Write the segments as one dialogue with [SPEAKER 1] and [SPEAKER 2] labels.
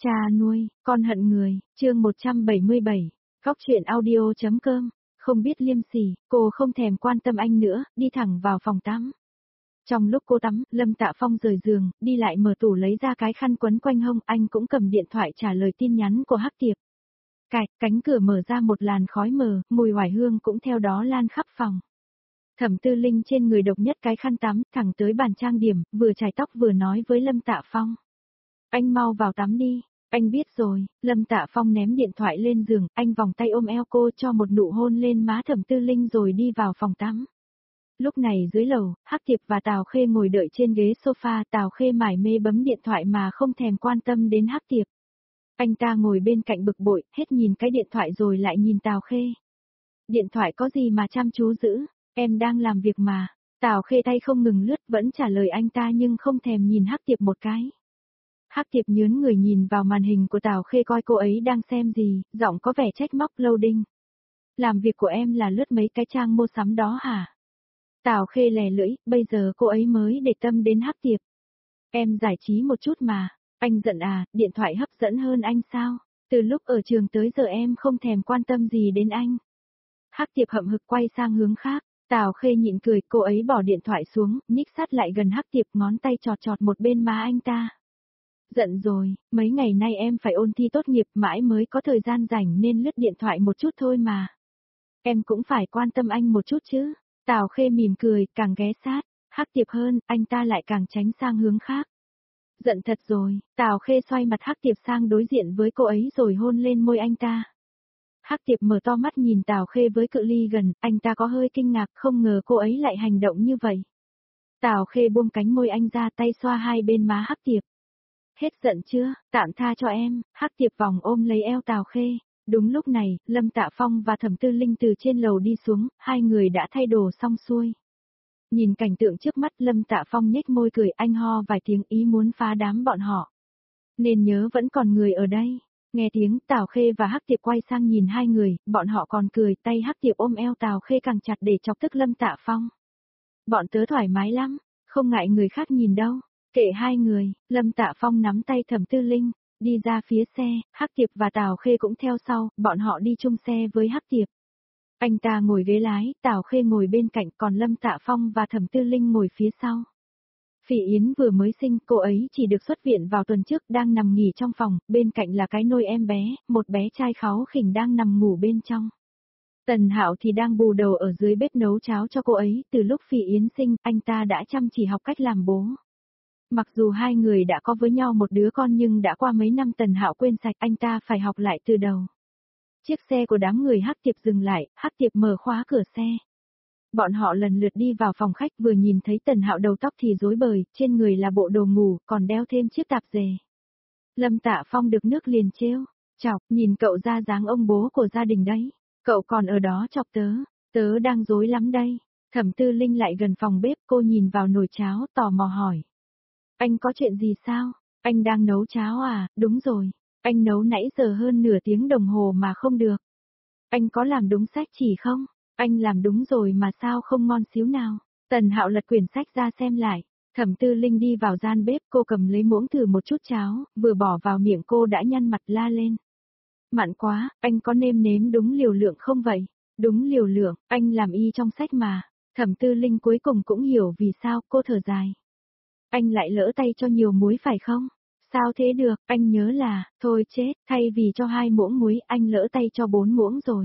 [SPEAKER 1] Cha nuôi, con hận người, chương 177, Góc truyện audio.com, không biết liêm sỉ, cô không thèm quan tâm anh nữa, đi thẳng vào phòng tắm. Trong lúc cô tắm, Lâm Tạ Phong rời giường, đi lại mở tủ lấy ra cái khăn quấn quanh hông, anh cũng cầm điện thoại trả lời tin nhắn của Hắc Tiệp. Cạch, cánh cửa mở ra một làn khói mờ, mùi oải hương cũng theo đó lan khắp phòng. Thẩm Tư Linh trên người độc nhất cái khăn tắm, thẳng tới bàn trang điểm, vừa chải tóc vừa nói với Lâm Tạ Phong. Anh mau vào tắm đi, anh biết rồi. Lâm Tạ Phong ném điện thoại lên giường, anh vòng tay ôm eo cô cho một nụ hôn lên má Thẩm Tư Linh rồi đi vào phòng tắm. Lúc này dưới lầu, Hắc Tiệp và Tào Khê ngồi đợi trên ghế sofa, Tào Khê mải mê bấm điện thoại mà không thèm quan tâm đến Hắc Tiệp. Anh ta ngồi bên cạnh bực bội, hết nhìn cái điện thoại rồi lại nhìn Tào Khê. Điện thoại có gì mà chăm chú giữ, em đang làm việc mà. Tào Khê tay không ngừng lướt vẫn trả lời anh ta nhưng không thèm nhìn Hắc Tiệp một cái. Hắc Tiệp nhướng người nhìn vào màn hình của Tào Khê coi cô ấy đang xem gì, giọng có vẻ trách móc loading. Làm việc của em là lướt mấy cái trang mua sắm đó hả? Tào Khê lè lưỡi, bây giờ cô ấy mới để tâm đến Hắc Tiệp. Em giải trí một chút mà, anh giận à, điện thoại hấp dẫn hơn anh sao? Từ lúc ở trường tới giờ em không thèm quan tâm gì đến anh. Hắc Tiệp hậm hực quay sang hướng khác, Tào Khê nhịn cười, cô ấy bỏ điện thoại xuống, nhích sát lại gần Hắc Tiệp, ngón tay chọt chọt một bên má anh ta. Giận rồi, mấy ngày nay em phải ôn thi tốt nghiệp mãi mới có thời gian rảnh nên lướt điện thoại một chút thôi mà. Em cũng phải quan tâm anh một chút chứ. Tào Khê mỉm cười, càng ghé sát, Hắc Tiệp hơn, anh ta lại càng tránh sang hướng khác. Giận thật rồi, Tào Khê xoay mặt Hắc Tiệp sang đối diện với cô ấy rồi hôn lên môi anh ta. Hắc Tiệp mở to mắt nhìn Tào Khê với cự ly gần, anh ta có hơi kinh ngạc, không ngờ cô ấy lại hành động như vậy. Tào Khê buông cánh môi anh ra, tay xoa hai bên má Hắc Tiệp. Hết giận chưa, tạm tha cho em. Hắc Tiệp vòng ôm lấy eo Tào Khê. Đúng lúc này, Lâm Tạ Phong và Thẩm Tư Linh từ trên lầu đi xuống, hai người đã thay đồ xong xuôi. Nhìn cảnh tượng trước mắt, Lâm Tạ Phong nhếch môi cười, anh ho vài tiếng ý muốn phá đám bọn họ. Nên nhớ vẫn còn người ở đây. Nghe tiếng, Tào Khê và Hắc Tiệp quay sang nhìn hai người, bọn họ còn cười, tay Hắc Tiệp ôm eo Tào Khê càng chặt để chọc tức Lâm Tạ Phong. Bọn tớ thoải mái lắm, không ngại người khác nhìn đâu. Kệ hai người, Lâm Tạ Phong nắm tay Thẩm Tư Linh, đi ra phía xe, Hắc Tiệp và Tào Khê cũng theo sau, bọn họ đi chung xe với Hắc Tiệp. Anh ta ngồi ghế lái, Tào Khê ngồi bên cạnh, còn Lâm Tạ Phong và Thẩm Tư Linh ngồi phía sau. Phỉ Yến vừa mới sinh, cô ấy chỉ được xuất viện vào tuần trước, đang nằm nghỉ trong phòng, bên cạnh là cái nôi em bé, một bé trai kháu khỉnh đang nằm ngủ bên trong. Tần Hạo thì đang bù đầu ở dưới bếp nấu cháo cho cô ấy, từ lúc Phỉ Yến sinh, anh ta đã chăm chỉ học cách làm bố. Mặc dù hai người đã có với nhau một đứa con nhưng đã qua mấy năm Tần Hạo quên sạch, anh ta phải học lại từ đầu. Chiếc xe của đám người Hắc Tiệp dừng lại, Hắc Tiệp mở khóa cửa xe. Bọn họ lần lượt đi vào phòng khách, vừa nhìn thấy Tần Hạo đầu tóc thì rối bời, trên người là bộ đồ ngủ, còn đeo thêm chiếc tạp dề. Lâm Tạ Phong được nước liền trêu, chọc, nhìn cậu ra dáng ông bố của gia đình đấy. Cậu còn ở đó chọc tớ đang rối lắm đây. Thẩm Tư Linh lại gần phòng bếp, cô nhìn vào nồi cháo, tò mò hỏi. Anh có chuyện gì sao? Anh đang nấu cháo à? Đúng rồi. Anh nấu nãy giờ hơn nửa tiếng đồng hồ mà không được. Anh có làm đúng sách chỉ không? Anh làm đúng rồi mà sao không ngon xíu nào? Tần Hạo lật quyển sách ra xem lại. Thẩm Tư Linh đi vào gian bếp, cô cầm lấy muỗng thử một chút cháo, vừa bỏ vào miệng cô đã nhăn mặt la lên. Mặn quá, anh có nêm nếm đúng liều lượng không vậy? Đúng liều lượng, anh làm y trong sách mà. Thẩm Tư Linh cuối cùng cũng hiểu vì sao, cô thở dài. Anh lại lỡ tay cho nhiều muối phải không? Sao thế được, anh nhớ là, thôi chết, thay vì cho 2 muỗng muối, anh lỡ tay cho 4 muỗng rồi.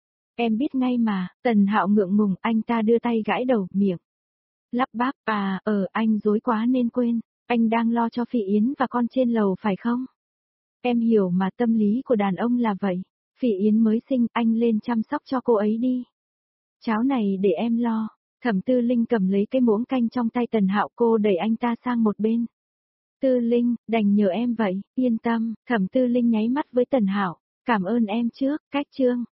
[SPEAKER 1] Em biết ngay mà, Tần Hạo ngượng ngùng, anh ta đưa tay gãi đầu, miệng. Lắp bắp, anh dối quá nên quên, anh đang lo cho Phỉ Yến và con trên lầu phải không? Em hiểu mà, tâm lý của đàn ông là vậy. Phỉ Yến mới sinh, anh lên chăm sóc cho cô ấy đi. Cháo này để em lo. Thẩm Tư Linh cầm lấy cái muỗng canh trong tay Tần Hạo, cô đẩy anh ta sang một bên. Tư Linh, đành nhờ em vậy, yên tâm. Thẩm Tư Linh nháy mắt với Tần Hạo, cảm ơn em trước, cách chương.